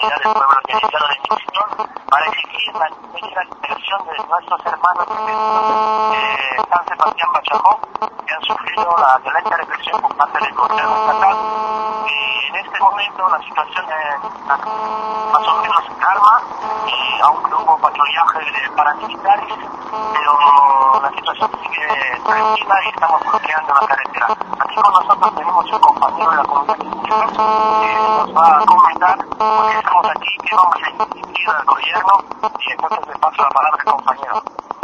comunidad del pueblo yericano de Mixtón para exigir la liberación de nuestros hermanos de San Sebastián Bachajó, que han sufrido la violenta represión por parte del gobierno estatal. En este momento la situación más o menos calma, aunque hubo patrullaje de paramilitares, pero la situación sigue tranquila y estamos bloqueando la carretera. Aquí con nosotros tenemos un compañero de la comunidad de Mixtón que nos va a comentar, porque estamos aquí, que vamos a exigir al gobierno, y entonces le paso la palabra al compañero.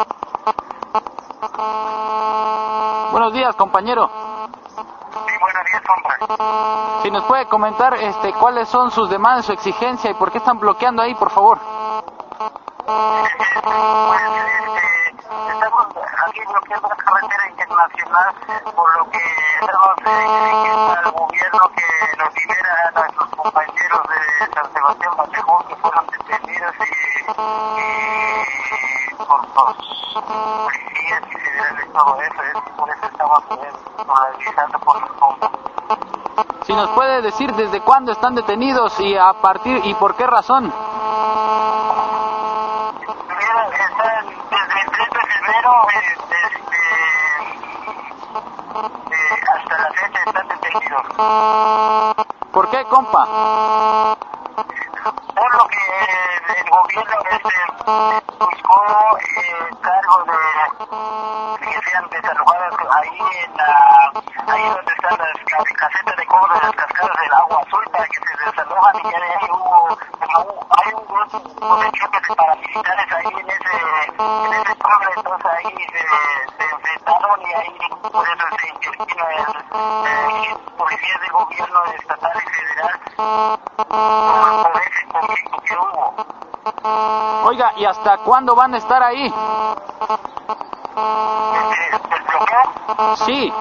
Buenos días, compañero. Sí, buenos días, compa. Si nos puede comentar cuáles son sus demandas, su exigencia y por qué están bloqueando ahí, por favor. Estamos aquí bloqueando la carretera internacional, por lo que estamos exigiendo al gobierno que nos libera a nuestros compañeros de San Sebastián Bachajó que fueron detenidos y por los policías y federales, todo eso. Por eso estamos movilizando por los compas. Si nos puede decir desde cuándo están detenidos y a partir y por qué razón. Están desde el 3 de febrero hasta la fecha están detenidos. ¿Por qué, compa? Por lo que el gobierno buscó cargo de que sean desalojadas ahí donde están las casetas de cobro de las cascadas del agua azul, para que se desalojan, y ya de ahí hay un grupo de choques de paramilitares ahí en ese pueblo. Entonces ahí se enfrentaron y ahí por eso se intervino el policía del gobierno estatal y federal por ese conflicto que hubo. Oiga, ¿y hasta cuándo van a estar ahí? ¿El bloqueo? Sí.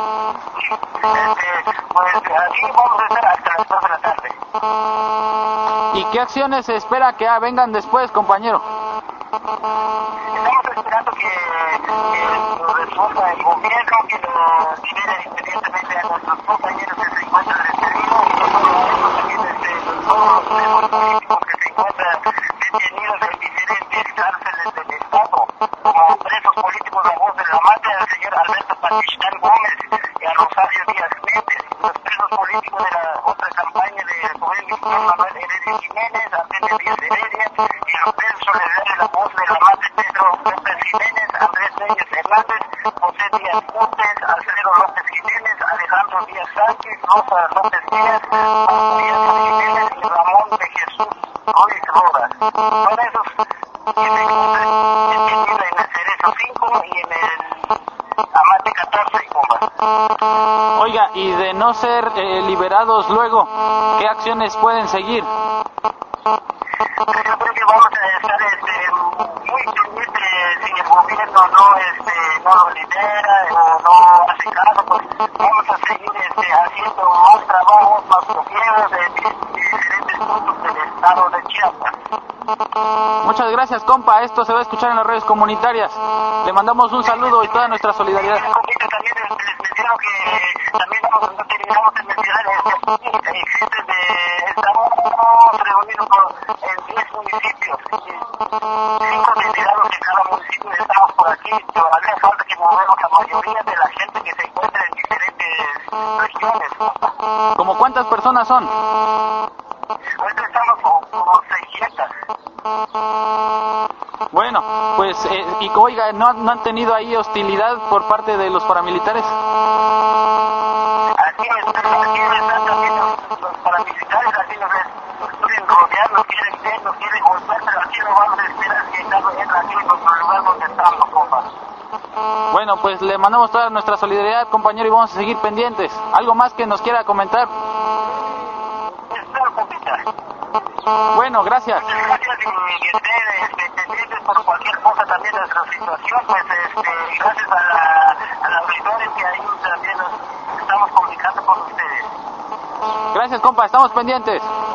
Pues aquí vamos a estar hasta las 2 de la tarde. ¿Y qué acciones se espera que vengan después, compañero? Estamos esperando que lo resuelva el gobierno, que lo libere inmediatamente a nuestros compañeros que se encuentran detenidos, y no solo a ellos, también todos los políticos que se encuentran detenidos en diferentes cárceles del Estado, como presos políticos a voz de la madre, al señor Alberto Pachistán Gómez y a Rosario Díaz Méndez, los presos políticos de la otra campaña de Rubén Víctor Manuel Heredia Jiménez, Antonio Díaz Heredia, y los presos solidarios de la voz de la madre Pedro López Jiménez, Andrés Reyes Hernández, José Díaz Montes, Alfredo López Jiménez, Alejandro Díaz Sánchez, Rosa López Díaz, Díaz Jiménez y Ramón de Jesús Ruiz Rodas. Son esos que se encuentran detenidos en el Cerezo 5 y en el Amate 14, compa. Oiga, y de no ser liberados luego, ¿qué acciones pueden seguir? Yo creo que vamos a estar muy pendientes si el gobierno no lo libera o no hace caso, pues vamos a seguir haciendo más trabajos, más bloqueos de diferentes puntos del estado de Chiapas. Muchas gracias, compa. Esto se va a escuchar en las redes comunitarias. Le mandamos un saludo y toda nuestra solidaridad. También les menciono que también no terminamos de mencionar estamos reunidos en 10 municipios, 5 delegados de cada municipio estamos por aquí. Todavía falta que movemos la mayoría de la gente que se encuentra en diferentes regiones. ¿Cómo cuántas personas son? Ahorita estamos como 600. Bueno, pues, y oiga, ¿no han tenido ahí hostilidad por parte de los paramilitares? Así están también los paramilitares, así nos quieren rodear, nos quieren ver, nos quieren golpear, pero aquí no vamos a esperar que estén aquí en nuestro lugar donde estamos, compa. Bueno, pues le mandamos toda nuestra solidaridad, compañero, y vamos a seguir pendientes. ¿Algo más que nos quiera comentar? Espero, compita. Bueno, gracias. Muchas gracias, y estén pendientes por cualquier cosa también de nuestra situación, pues gracias a la auditoría que ahí también nos estamos comunicando con ustedes. Gracias, compa, estamos pendientes.